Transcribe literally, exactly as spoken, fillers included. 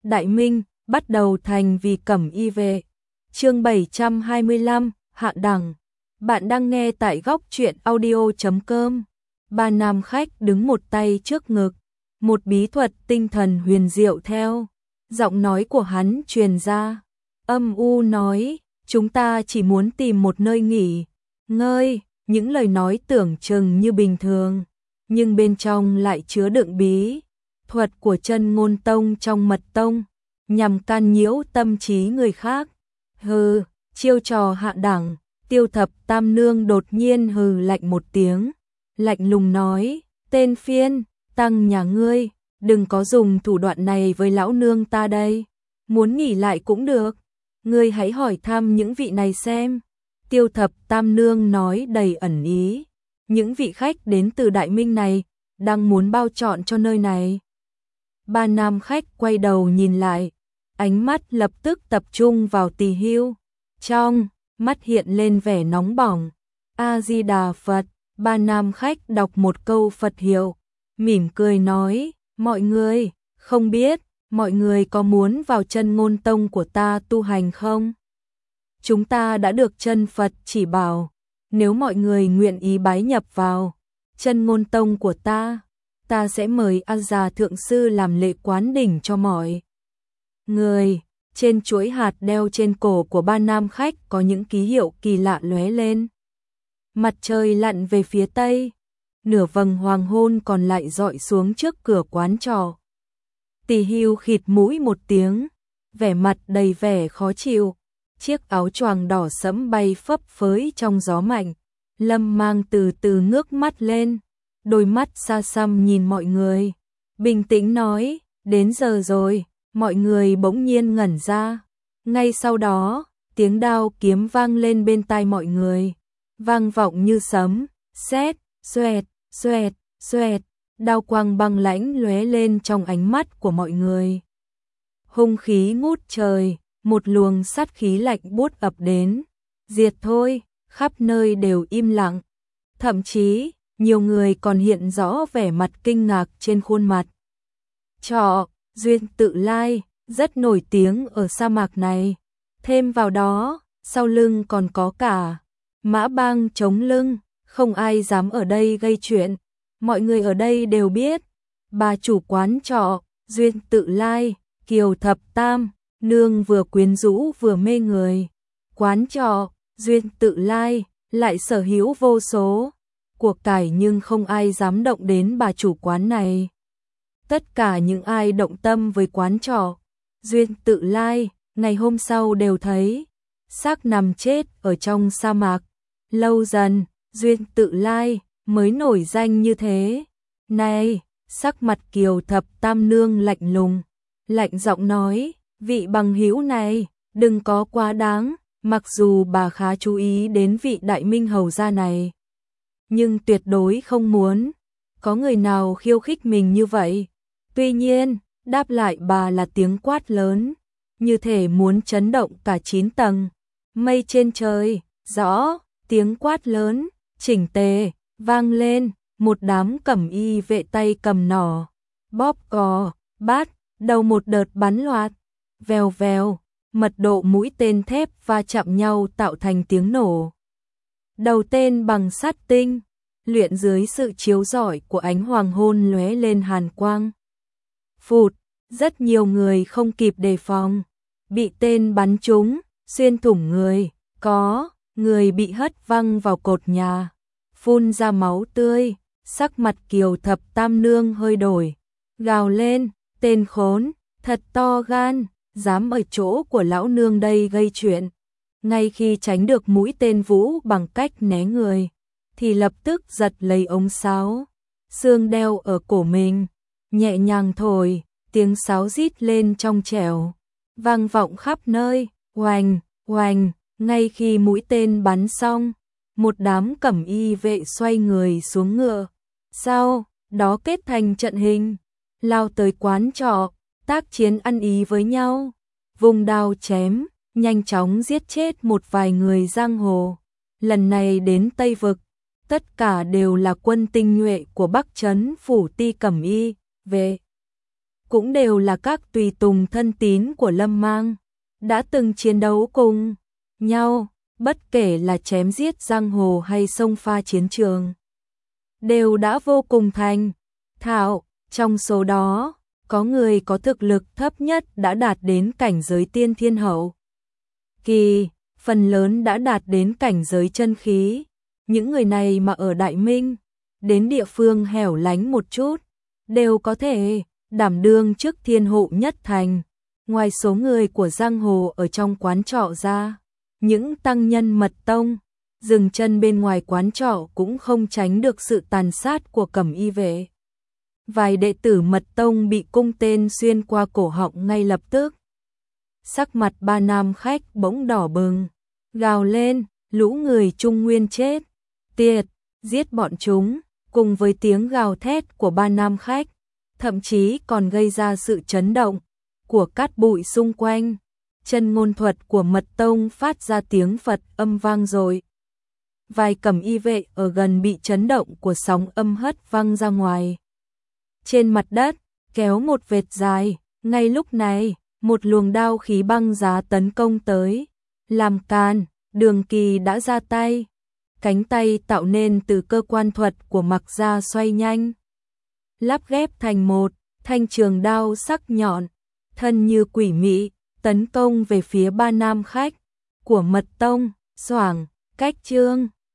Đại Minh, bắt đầu thành vì Cẩm Y vệ. Chương bảy trăm hai mươi lăm, hạ đẳng. Bạn đang nghe tại góc truyện audio chấm com. Ba nam khách đứng một tay trước ngực, một bí thuật tinh thần huyền diệu theo giọng nói của hắn truyền ra. Âm u nói, chúng ta chỉ muốn tìm một nơi nghỉ ngơi. Những lời nói tưởng chừng như bình thường, nhưng bên trong lại chứa đựng bí thuật của Chân Ngôn Tông trong Mật Tông, nhằm can nhiễu tâm trí người khác. Hừ, chiêu trò hạ đẳng. Tiêu Thập Tam Nương đột nhiên hừ lạnh một tiếng, lạnh lùng nói, tên phiên, tăng nhà ngươi, đừng có dùng thủ đoạn này với lão nương ta đây. Muốn nghỉ lại cũng được, ngươi hãy hỏi thăm những vị này xem. Tiêu Thập Tam Nương nói đầy ẩn ý, những vị khách đến từ Đại Minh này đang muốn bao trọn cho nơi này. Ba nam khách quay đầu nhìn lại, ánh mắt lập tức tập trung vào Tỳ Hưu, trong mắt hiện lên vẻ nóng bỏng. A Di Đà Phật. Ba nam khách đọc một câu Phật hiệu, mỉm cười nói, mọi người, không biết mọi người có muốn vào Chân Ngôn Tông của ta tu hành không? Chúng ta đã được chân Phật chỉ bảo, nếu mọi người nguyện ý bái nhập vào Chân Ngôn Tông của ta, ta sẽ mời A Già Thượng Sư làm lễ quán đỉnh cho mọi người. Trên chuỗi hạt đeo trên cổ của ba nam khách có những ký hiệu kỳ lạ lóe lên. Mặt trời lặn về phía tây, nửa vầng hoàng hôn còn lại dọi xuống trước cửa quán trọ. Tỳ Hưu khịt mũi một tiếng, vẻ mặt đầy vẻ khó chịu. Chiếc áo choàng đỏ sẫm bay phấp phới trong gió mạnh. Lâm Mang từ từ ngước mắt lên, đôi mắt xa xăm nhìn mọi người, bình tĩnh nói, đến giờ rồi. Mọi người bỗng nhiên ngẩn ra. Ngay sau đó, tiếng đao kiếm vang lên bên tai mọi người, vang vọng như sấm, sét, xoẹt, xoẹt, xoẹt, đao quang băng lãnh lóe lên trong ánh mắt của mọi người. Hung khí ngút trời, một luồng sát khí lạnh buốt ập đến, diệt thôi, khắp nơi đều im lặng. Thậm chí, nhiều người còn hiện rõ vẻ mặt kinh ngạc trên khuôn mặt. Trọ Duyên Tự Lai, rất nổi tiếng ở sa mạc này. Thêm vào đó, sau lưng còn có cả Mã Bang chống lưng, không ai dám ở đây gây chuyện. Mọi người ở đây đều biết, bà chủ quán trọ Duyên Tự Lai, Kiều Thập Tam Nương vừa quyến rũ vừa mê người. Quán trọ Duyên Tự Lai lại sở hữu vô số của cải, nhưng không ai dám động đến bà chủ quán này. Tất cả những ai động tâm với quán trọ Duyên Tự Lai, ngày hôm sau đều thấy xác nằm chết ở trong sa mạc. Lâu dần, Duyên Tự Lai mới nổi danh như thế. Này, sắc mặt Kiều Thập Tam Nương lạnh lùng, lạnh giọng nói, vị bằng hữu này, đừng có quá đáng. Mặc dù bà khá chú ý đến vị Đại Minh hầu gia này, nhưng tuyệt đối không muốn có người nào khiêu khích mình như vậy. Tuy nhiên, đáp lại bà là tiếng quát lớn, như thể muốn chấn động cả chín tầng mây trên trời. Rõ, tiếng quát lớn, chỉnh tề, vang lên, một đám cẩm y vệ tay cầm nỏ, bóp cò, bát, đầu một đợt bắn loạt, vèo vèo, mật độ mũi tên thép va chạm nhau tạo thành tiếng nổ. Đầu tên bằng sắt tinh, luyện dưới sự chiếu rọi của ánh hoàng hôn lóe lên hàn quang. Phụt, rất nhiều người không kịp đề phòng, bị tên bắn trúng, xuyên thủng người, có người bị hất văng vào cột nhà, phun ra máu tươi. Sắc mặt Kiều Thập Tam Nương hơi đổi, gào lên, tên khốn, thật to gan, dám ở chỗ của lão nương đây gây chuyện. Ngay khi tránh được mũi tên vũ bằng cách né người, thì lập tức giật lấy ống sáo xương đeo ở cổ mình, nhẹ nhàng thổi, tiếng sáo rít lên trong trẻo, vang vọng khắp nơi, oành, oành. Ngay khi mũi tên bắn xong, một đám cẩm y vệ xoay người xuống ngựa, sau đó kết thành trận hình, lao tới quán trọ, tác chiến ăn ý với nhau, vùng đao chém, nhanh chóng giết chết một vài người giang hồ. Lần này đến Tây Vực, tất cả đều là quân tinh nhuệ của Bắc Trấn Phủ Ti Cẩm Y vệ. cũng đều là các tùy tùng thân tín của Lâm Mang, đã từng chiến đấu cùng nhau, bất kể là chém giết giang hồ hay xông pha chiến trường, đều đã vô cùng thành thạo. Trong số đó, có người có thực lực thấp nhất đã đạt đến cảnh giới tiên thiên hậu kỳ, phần lớn đã đạt đến cảnh giới chân khí. Những người này mà ở Đại Minh, đến địa phương hẻo lánh một chút, đều có thể đảm đương chức thiên hộ nhất thành. Ngoài số người của giang hồ ở trong quán trọ ra, những tăng nhân mật tông, dừng chân bên ngoài quán trọ cũng không tránh được sự tàn sát của cẩm y vệ. Vài đệ tử mật tông bị cung tên xuyên qua cổ họng ngay lập tức. Sắc mặt ba nam khách bỗng đỏ bừng, gào lên, lũ người Trung Nguyên chết, tiệt, giết bọn chúng, cùng với tiếng gào thét của ba nam khách, thậm chí còn gây ra sự chấn động của cát bụi xung quanh. Chân ngôn thuật của mật tông phát ra tiếng Phật âm vang rồi. Vài cẩm y vệ ở gần bị chấn động của sóng âm hất văng ra ngoài. Trên mặt đất, kéo một vệt dài, ngay lúc này, một luồng đao khí băng giá tấn công tới. Làm càn, Đường Kỳ đã ra tay. Cánh tay tạo nên từ cơ quan thuật của Mặc Gia xoay nhanh, lắp ghép thành một thanh trường đao sắc nhọn, thân như quỷ mị, tấn công về phía ba nam khách của mật tông. Xoảng, cách trương